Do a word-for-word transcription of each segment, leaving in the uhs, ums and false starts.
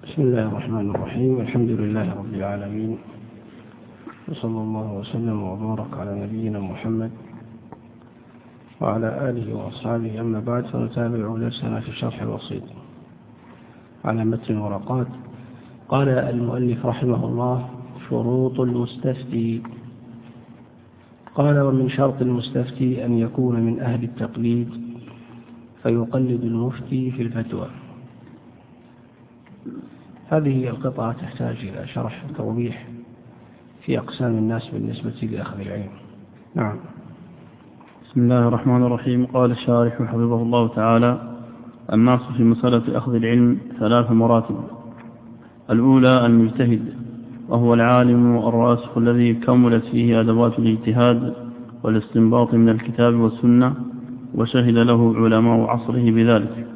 بسم الله الرحمن الرحيم. الحمد لله رب العالمين، وصلى الله وسلم وبارك على نبينا محمد وعلى آله وأصحابه. أما بعد، فنتابع درسنا في الشرح الوسيط على متن الورقات. قال المؤلف رحمه الله: شروط المستفتي. قال: ومن شرط المستفتي أن يكون من أهل التقليد فيقلد المفتي في الفتوى. هذه القطعة تحتاج إلى شرح وتوضيح في أقسام الناس بالنسبة لأخذ العلم. نعم. بسم الله الرحمن الرحيم. قال الشارح حفظه الله تعالى: الناس في مسألة أخذ العلم ثلاث مراتب. الأولى المجتهد، وهو العالم الراسخ الذي كملت فيه أدوات الاجتهاد والاستنباط من الكتاب والسنة، وشهد له علماء عصره بذلك.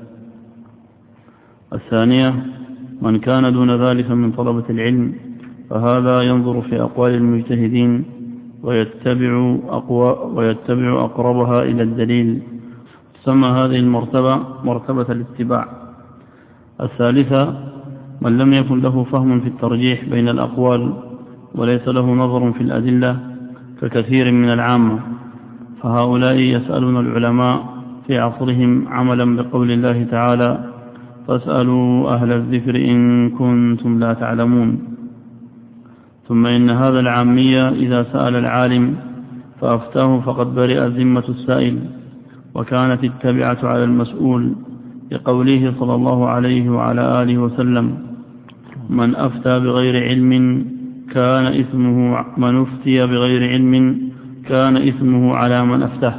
الثانية من كان دون ذلك من طلبة العلم، فهذا ينظر في أقوال المجتهدين ويتبع, أقوى ويتبع أقربها إلى الدليل، تسمى هذه المرتبة مرتبة الاتباع. الثالثة من لم يكن له فهم في الترجيح بين الأقوال وليس له نظر في الأدلة ككثير من العامة، فهؤلاء يسألون العلماء في عصرهم عملا بقول الله تعالى: فاسألوا أهل الذكر إن كنتم لا تعلمون. ثم إن هذا العامية إذا سأل العالم فأفتاه فقد برئت ذمة السائل، وكانت التبعة على المسؤول، لقوله صلى الله عليه وعلى آله وسلم: من أفتى بغير علم كان إثمه من أفتي بغير علم كان إثمه على من أفتاه.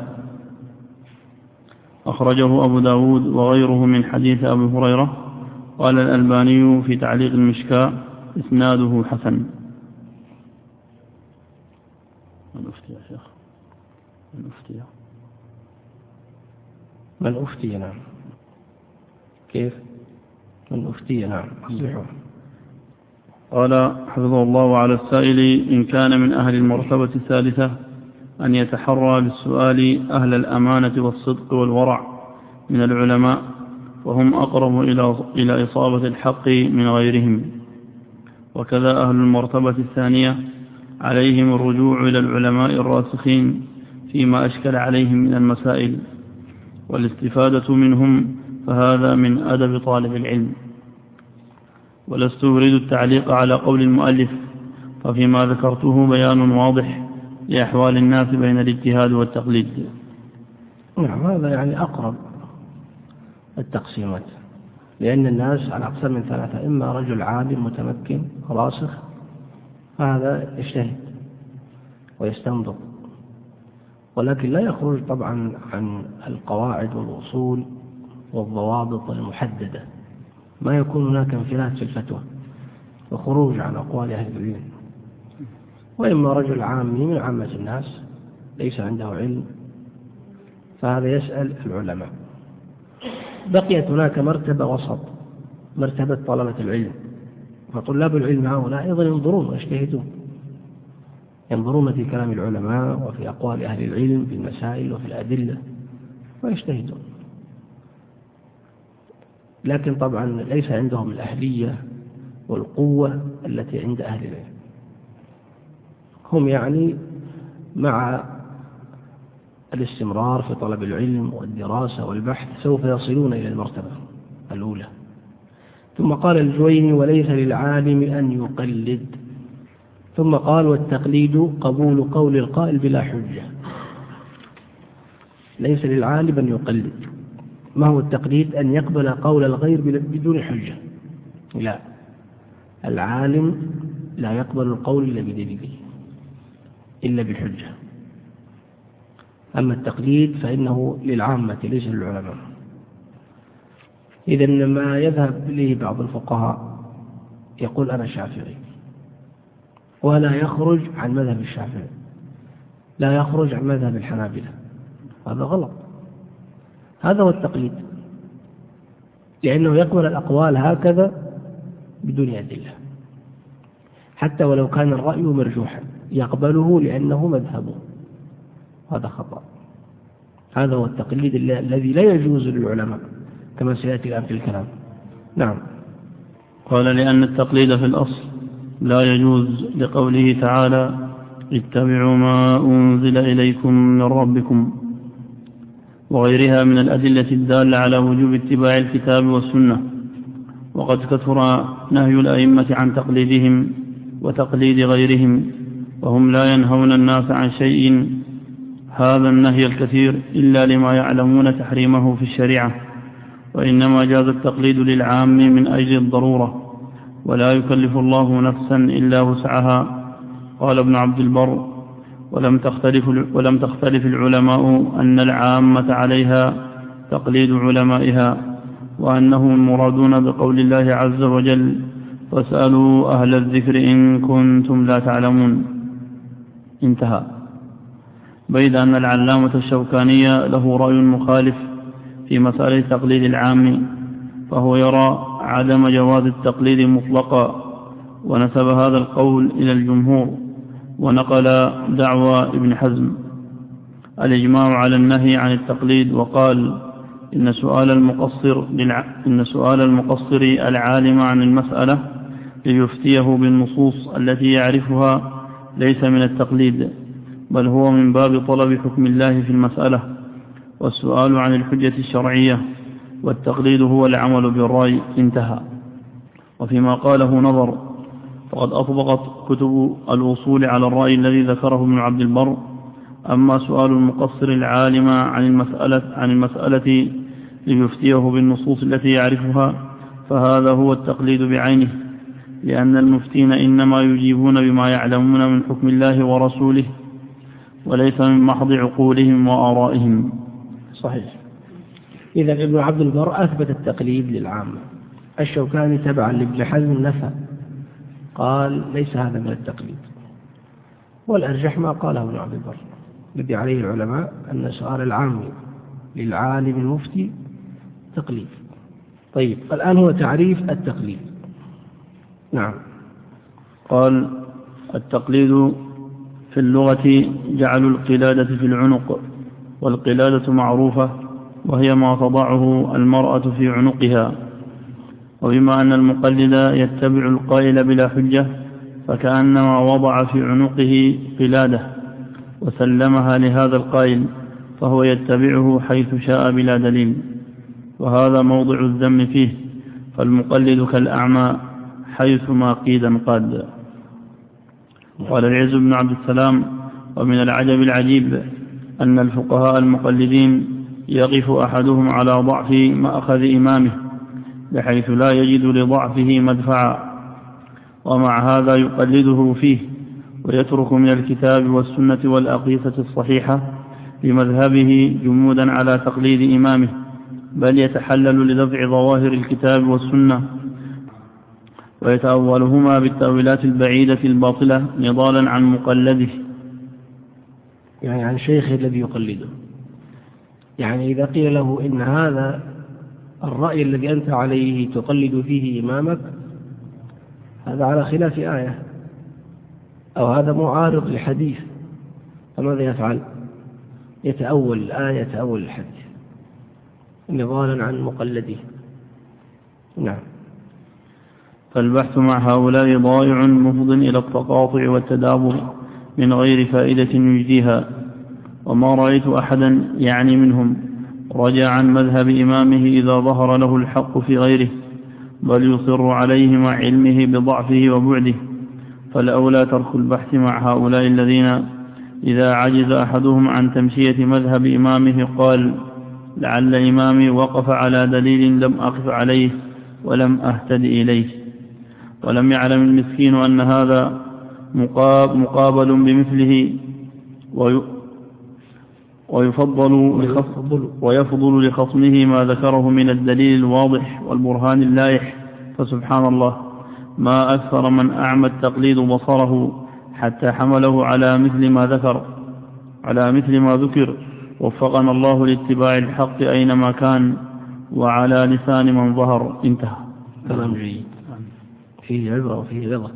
أخرجه أبو داود وغيره من حديث أبي هريرة. قال الألباني في تعليق المشكاة: إسناده حسن. من أفتي يا شيخ؟ من أفتي من أفتي نعم. كيف؟ من أفتي نعم. أصلحه. قال حفظه الله: على السائل إن كان من أهل المرتبة الثالثة أن يتحرى بالسؤال أهل الأمانة والصدق والورع من العلماء، وهم أقرب إلى إصابة الحق من غيرهم. وكذا أهل المرتبة الثانية عليهم الرجوع إلى العلماء الراسخين فيما أشكل عليهم من المسائل والاستفادة منهم، فهذا من أدب طالب العلم. ولست أريد التعليق على قول المؤلف، ففيما ذكرته بيان واضح لأحوال الناس بين الاجتهاد والتقليد. نعم، هذا يعني أقرب التقسيمات، لأن الناس على أقسام من ثلاثة: إما رجل عالم متمكن راسخ، هذا يجتهد ويستنبط، ولكن لا يخرج طبعا عن القواعد والأصول والضوابط المحددة، ما يكون هناك انفلات في الفتوى وخروج عن أقوال أهل العلم. وإما رجل عامي من عامة الناس ليس عنده علم، فهذا يسأل العلماء. بقيت هناك مرتبة وسط، مرتبة طلبة العلم، فطلاب العلم هؤلاء أيضا ينظرون ويجتهدون، ينظرون في كلام العلماء وفي أقوال أهل العلم في المسائل وفي الأدلة ويجتهدون، لكن طبعا ليس عندهم الأهلية والقوة التي عند أهل العلم. هم يعني مع الاستمرار في طلب العلم والدراسة والبحث سوف يصلون إلى المرتبة الأولى. ثم قال الجويني: وليس للعالم أن يقلد. ثم قال: والتقليد قبول قول القائل بلا حجة. ليس للعالم أن يقلد. ما هو التقليد؟ أن يقبل قول الغير بدون حجة. لا، العالم لا يقبل القول إلا بدليل، إلا بحجة. أما التقليد فإنه للعامة ليس للعلماء. إذن ما يذهب إليه بعض الفقهاء يقول: أنا شافعي، ولا يخرج عن مذهب الشافعي، لا يخرج عن مذهب الحنابلة، هذا غلط. هذا هو التقليد، لأنه يقبل الأقوال هكذا بدون أدلة، حتى ولو كان الرأي مرجوحا يقبله لأنه مذهبه، هذا خطأ. هذا هو التقليد الذي لا يجوز للعلماء كما سيأتي الآن في الكلام. نعم. قال لأن التقليد في الأصل لا يجوز لقوله تعالى اتبعوا ما أنزل إليكم من ربكم وغيرها من الأدلة الدالة على وجوب اتباع الكتاب والسنة. وقد كثر نهي الأئمة عن تقليدهم وتقليد غيرهم، وهم لا ينهون الناس عن شيء هذا النهي الكثير إلا لما يعلمون تحريمه في الشريعة، وإنما جاز التقليد للعام من أجل الضرورة، ولا يكلف الله نفسا إلا وسعها. قال ابن عبد البر ولم تختلف, ولم تختلف العلماء أن العامة عليها تقليد علمائها، وأنهم المرادون بقول الله عز وجل فاسألوا أهل الذكر إن كنتم لا تعلمون. انتهى. بيد أن العلامة الشوكاني له رأي مخالف في مسألة تقليد العام، فهو يرى عدم جواز التقليد مطلقا، ونسب هذا القول إلى الجمهور، ونقل دعوى ابن حزم الإجماع على النهي عن التقليد، وقال إن سؤال المقصر, إن سؤال المقصر العالم عن المسألة ليفتيه بالنصوص التي يعرفها ليس من التقليد، بل هو من باب طلب حكم الله في المسألة، والسؤال عن الحجة الشرعية، والتقليد هو العمل بالرأي. انتهى. وفيما قاله نظر، فقد أطبقت كتب الوصول على الرأي الذي ذكره ابن عبد البر. أما سؤال المقصر العالم عن المسألة, عن المسألة ليفتيه بالنصوص التي يعرفها، فهذا هو التقليد بعينه، لأن المفتين إنما يجيبون بما يعلمون من حكم الله ورسوله، وليس من محض عقولهم وآرائهم. صحيح. إذا ابن عبد البر أثبت التقليد للعامة، الشوكاني تبعا لابن حزم نفى، قال ليس هذا من التقليد، والأرجح ما قاله ابن عبد البر الذي عليه العلماء أن سؤال العام للعالم المفتي تقليد. طيب، الآن هو تعريف التقليد. نعم. قال التقليد في اللغة جعل القلادة في العنق، والقلادة معروفة وهي ما تضعه المرأة في عنقها. وبما أن المقلد يتبع القائل بلا حجة، فكأنما وضع في عنقه قلادة وسلمها لهذا القائل، فهو يتبعه حيث شاء بلا دليل، وهذا موضع الذم فيه، فالمقلد كالأعمى حيثما قيد انقاد. قال العز بن عبد السلام: ومن العجب العجيب أن الفقهاء المقلدين يقف أحدهم على ضعف مأخذ إمامه بحيث لا يجد لضعفه مدفعا، ومع هذا يقلده فيه، ويترك من الكتاب والسنة والأقيسة الصحيحة بمذهبه جمودا على تقليد إمامه، بل يتحلل لدفع ظواهر الكتاب والسنة ويتأولهما بالتأويلات البعيدة الباطلة نضالا عن مقلده، يعني عن شيخه الذي يقلده. يعني إذا قيل له إن هذا الرأي الذي أنت عليه تقلد فيه إمامك هذا على خلاف آية، أو هذا معارض لحديث، فماذا يفعل؟ يتأول الآية، يتأول الحديث نضالا عن مقلده. نعم. فالبحث مع هؤلاء ضائع مفض إلى التقاطع والتدابر من غير فائدة يجديها، وما رأيت أحدا يعني منهم رجع عن مذهب إمامه إذا ظهر له الحق في غيره، بل يصر عليه مع علمه بضعفه وبعده. فالأولى ترك البحث مع هؤلاء الذين إذا عجز أحدهم عن تمشية مذهب إمامه قال: لعل إمامي وقف على دليل لم أقف عليه ولم أهتد إليه، ولم يعلم المسكين أن هذا مقابل بمثله، ويفضل ويفضل لخصمه ما ذكره من الدليل الواضح والبرهان اللايح. فسبحان الله، ما أكثر من أعمى التقليد بصره حتى حمله على مثل ما ذكر على مثل ما ذكر وفقنا الله لاتباع الحق أينما كان وعلى لسان من ظهر. انتهى. كلام جيد فيه عبرة وفيه رضا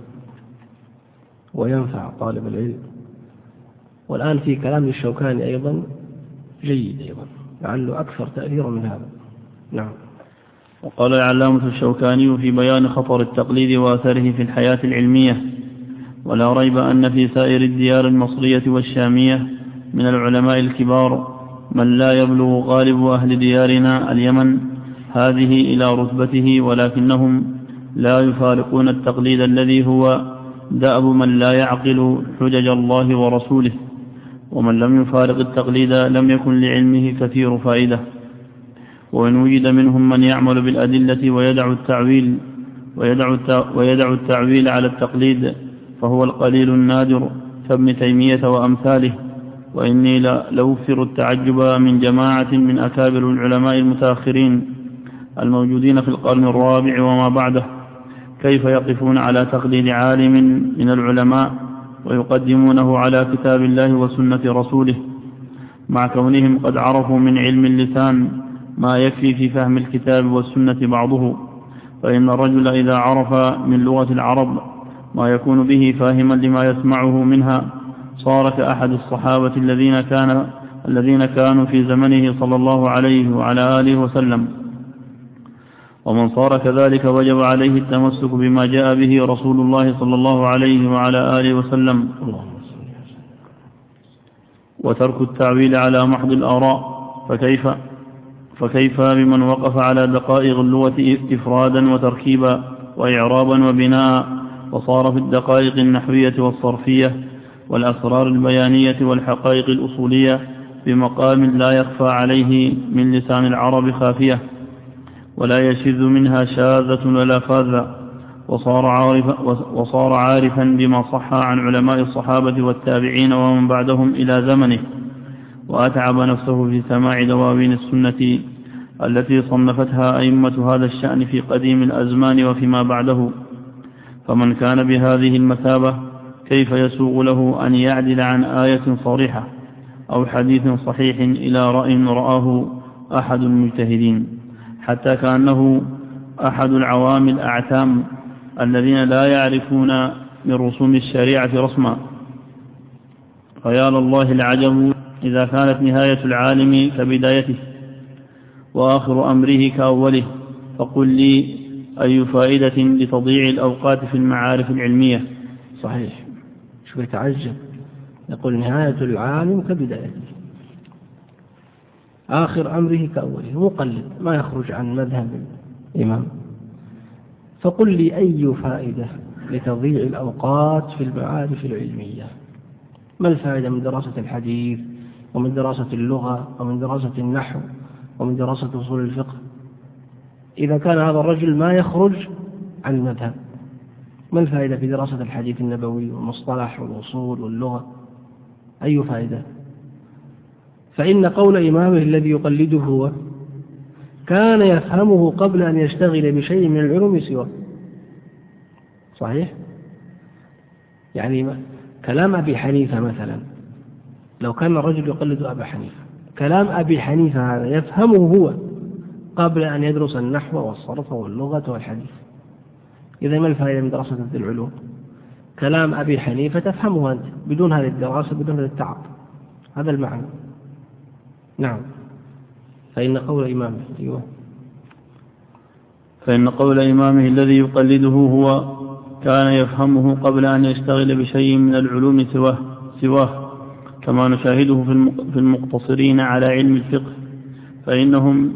وينفع طالب العلم. والآن في كلام الشوكاني أيضا جيد أيضا، لعله أكثر تأثيرا من هذا. نعم. وقال العلامة الشوكاني في بيان خطر التقليد وأثره في الحياة العلمية: ولا ريب أن في سائر الديار المصرية والشامية من العلماء الكبار من لا يبلغ غالب أهل ديارنا اليمن هذه إلى رتبته، ولكنهم لا يفارقون التقليد الذي هو دأب من لا يعقل حجج الله ورسوله. ومن لم يفارق التقليد لم يكن لعلمه كثير فائدة. وإن وجد منهم من يعمل بالأدلة ويدع التعويل ويدع ويدع التعويل على التقليد فهو القليل النادر كابن تيمية وأمثاله. وإني لأوفر التعجب من جماعة من أكابر العلماء المتأخرين الموجودين في القرن الرابع وما بعده، كيف يقفون على تقليد عالم من العلماء ويقدمونه على كتاب الله وسنة رسوله، مع كونهم قد عرفوا من علم اللسان ما يكفي في فهم الكتاب والسنة بعضه. فإن الرجل إذا عرف من لغة العرب ما يكون به فاهما لما يسمعه منها صار كأحد الصحابة الذين كان الذين كانوا في زمنه صلى الله عليه وعلى آله وسلم. ومن صار كذلك وجب عليه التمسك بما جاء به رسول الله صلى الله عليه وعلى آله وسلم، وترك التعويل على محض الآراء. فكيف فكيف بمن وقف على دقائق اللغة إفرادا وتركيبا وإعرابا وبناء، وصار في الدقائق النحوية والصرفية والأسرار البيانية والحقائق الأصولية بمقام لا يخفى عليه من لسان العرب خافية، ولا يشذ منها شاذة ولا فاذة، وصار عارفا, وصار عارفا بما صح عن علماء الصحابة والتابعين ومن بعدهم إلى زمنه، وأتعب نفسه في سماع دواوين السنة التي صنفتها أئمة هذا الشأن في قديم الأزمان وفيما بعده. فمن كان بهذه المثابة كيف يسوغ له أن يعدل عن آية صريحة أو حديث صحيح إلى رأي رآه أحد المجتهدين، حتى كأنه أحد العوام الأعتام الذين لا يعرفون من رسوم الشريعة رسما. فيا لله العجب إذا كانت نهاية العالم كبدايته وآخر أمره كأوله، فقل لي أي فائدة لتضييع الأوقات في المعارف العلمية. صحيح، شو يتعجب، يقول نهاية العالم كبدايته آخر أمره كأوله، مقلد ما يخرج عن مذهب الإمام. فقل لي أي فائدة لتضييع الأوقات في المعارف العلمية؟ ما الفائدة من دراسة الحديث ومن دراسة اللغة ومن دراسة النحو ومن دراسة أصول الفقه إذا كان هذا الرجل ما يخرج عن المذهب؟ ما الفائدة في دراسة الحديث النبوي والمصطلح والأصول واللغة؟ أي فائدة؟ فإن قول إمامه الذي يقلده هو كان يفهمه قبل أن يشتغل بشيء من العلوم سواه. صحيح؟ يعني كلام أبي حنيفة مثلا، لو كان الرجل يقلد أبا حنيفة، كلام أبي حنيفة هذا يفهمه هو قبل أن يدرس النحو والصرف واللغة والحديث. إذا ما الفائدة من دراسة هذه العلوم؟ كلام أبي حنيفة تفهمه أنت بدون هذه الدراسة، بدون هذا التعب. هذا المعنى. نعم. فإن قول إمامه أيوه فإن قول إمامه الذي يقلده هو كان يفهمه قبل أن يشتغل بشيء من العلوم سواه, سواه كما نشاهده في المقتصرين على علم الفقه، فإنهم,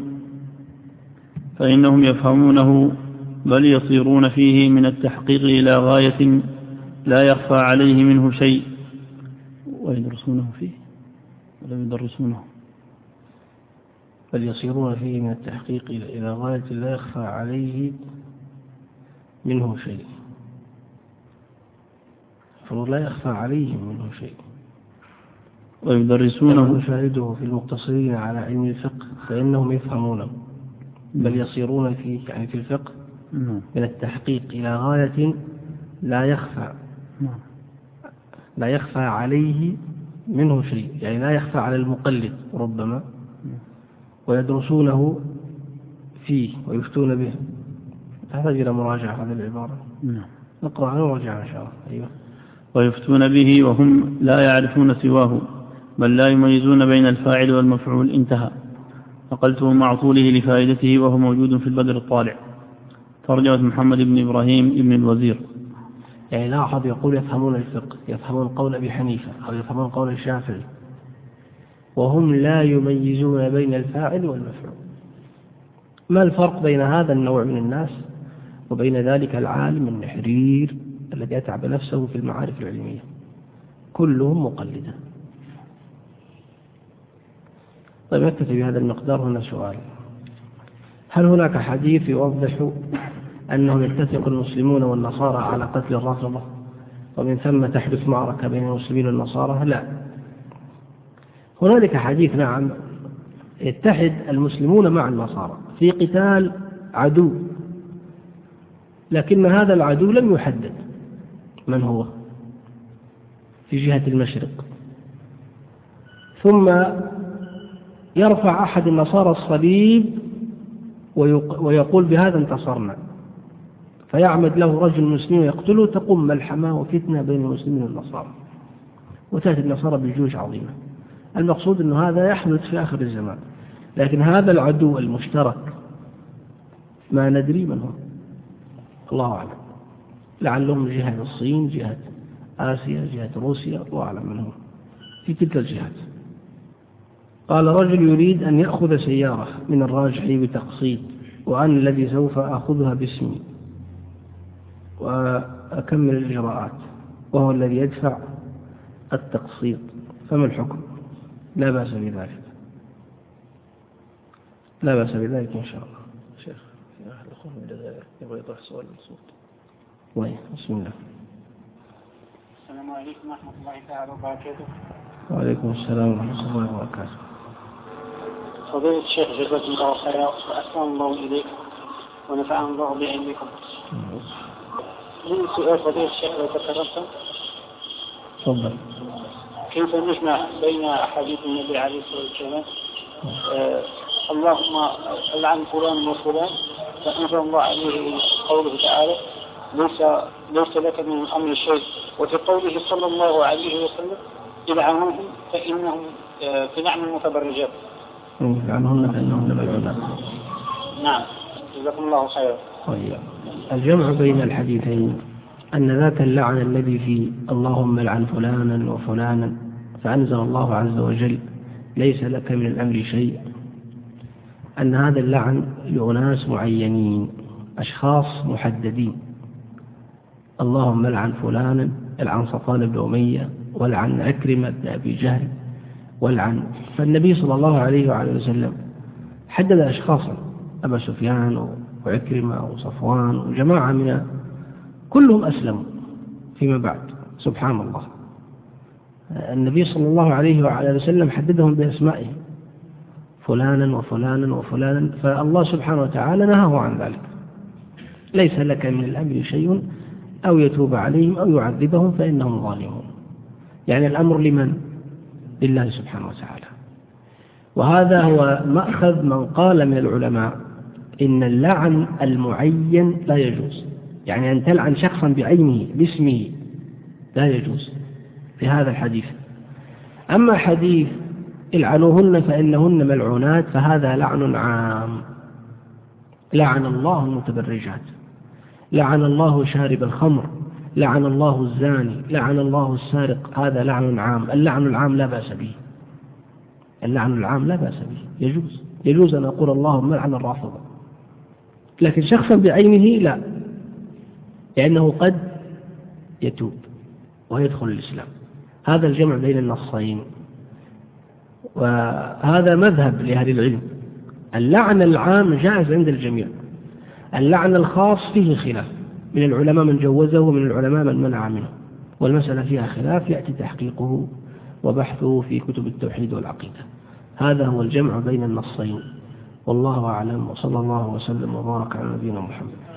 فإنهم يفهمونه بل يصيرون فيه من التحقيق إلى غاية لا يخفى عليه منه شيء، ويدرسونه فيه ولا يدرسونه بل يصيرون فيه من التحقيق إلى غاية لا يخفى عليه منه شيء، فلا يخفى عليه منه شيء. ويدرسونه نشاهده في المقتصرين على علم الفقه فإنهم يفهمونه بل يصيرون فيه يعني في الفقه من التحقيق إلى غاية لا يخفى لا يخفى عليه منه شيء، يعني لا يخفى على المقلد ربما، ويدرسونه فيه ويفتون به. تحتاج إلى مراجعة هذه العبارة. نقرأ عنه ونرجع إن شاء الله. أيوه. ويفتون به وهم لا يعرفون سواه بل لا يميزون بين الفاعل والمفعول. انتهى. نقلته مع طوله لفائدته وهو موجود في البدر الطالع. ترجمة محمد بن إبراهيم بن الوزير. يعني لاحظ يقول يفهمون الفقه، يفهمون قول أبي حنيفة أو يفهمون قول الشافعي، وهم لا يميزون بين الفاعل والمفعول. ما الفرق بين هذا النوع من الناس وبين ذلك العالم النحرير الذي أتعب نفسه في المعارف العلمية؟ كلهم مقلدة. طيب نكتفي بهذا المقدار. هنا سؤال: هل هناك حديث يوضح أنه يتفق المسلمون والنصارى على قتل الرافضة ومن ثم تحدث معركة بين المسلمين والنصارى؟ لا. هنالك حديث نعم يتحد المسلمون مع النصارى في قتال عدو، لكن هذا العدو لم يحدد من هو في جهة المشرق، ثم يرفع أحد النصارى الصليب ويقول بهذا انتصرنا، فيعمد له رجل مسلم ويقتله، تقوم ملحمة وفتنة بين المسلمين والنصارى، وتأتي النصارى بجيوش عظيمة. المقصود أن هذا يحدث في آخر الزمان، لكن هذا العدو المشترك ما ندري من هو، الله أعلم. لعلهم جهة الصين، جهة آسيا، جهة روسيا، الله أعلم من هو في تلك الجهات. قال: رجل يريد أن يأخذ سيارة من الراجحي بتقسيط، وأنا الذي سوف أخذها باسمي وأكمل الإجراءات، وهو الذي يدفع التقسيط، فما الحكم؟ لا بأس بذلك، لا بأس بذلك إن شاء الله. شيخ في أحد الأخوة من الجزائر يبغى يطرح سؤال الصوت. وين؟ بسم الله. السلام عليكم ورحمة الله تعالى وبركاته. وعليكم السلام ورحمة الله وبركاته. فضيلة الشيخ جزاكم الله خيرا وأحسن الله إليك ونفعنا الله بعلمكم. من سؤال فضيلة الشيخ لو تكرمتم؟ تفضل. كيف نجمع بين حديث النبي عليه الصلاة والسلام آه اللهم لعن فلان وفلان، فأنزل الله عليه قوله تعالى ليس ليس لك من الأمر شيء، وفي قوله صلى الله عليه وسلم العنوهم فإنهم آه في نعم المتبرجات. العنوهم فإنهم ملعونات. نعم جزاكم الله خيرا. طيب، الجمع بين الحديثين أن ذاك اللعن الذي في اللهم لعن فلانا وفلانا، فأنزل الله عز وجل ليس لك من الأمر شيء، أن هذا اللعن لأناس معينين، أشخاص محددين. اللهم لعن فلانا، العن صفوان بن أمية، والعن عكرمة بن أبي جهل، والعن. فالنبي صلى الله عليه وعلى وسلم حدد أشخاصا: أبا سفيان وعكرمة وصفوان وجماعة من كلهم أسلموا فيما بعد. سبحان الله، النبي صلى الله عليه وعلى وسلم حددهم بأسمائهم، فلانا وفلانا وفلانا، فالله سبحانه وتعالى نهاه عن ذلك. ليس لك من الأمر شيء، أو يتوب عليهم أو يعذبهم فإنهم ظالمون. يعني الأمر لمن؟ لله سبحانه وتعالى. وهذا هو مأخذ من قال من العلماء إن اللعن المعين لا يجوز، يعني أن تلعن شخصا بعينه باسمه لا يجوز في هذا الحديث. أما حديث العنوهن فإنهن ملعونات فهذا لعن عام. لعن الله المتبرجات، لعن الله شارب الخمر، لعن الله الزاني، لعن الله السارق، هذا لعن عام. اللعن العام لا بأس به، اللعن العام لا بأس به، يجوز يجوز أن أقول اللهم لعن الرافضة، لكن شخصا بعينه لا، لأنه قد يتوب ويدخل الإسلام. هذا الجمع بين النصين، وهذا مذهب لأهل العلم. اللعن العام جائز عند الجميع، اللعن الخاص فيه خلاف، من العلماء من جوزه ومن العلماء من منع منه، والمسألة فيها خلاف يأتي تحقيقه وبحثه في كتب التوحيد والعقيدة. هذا هو الجمع بين النصين، والله أعلم، وصلى الله وسلم وبارك على نبينا محمد.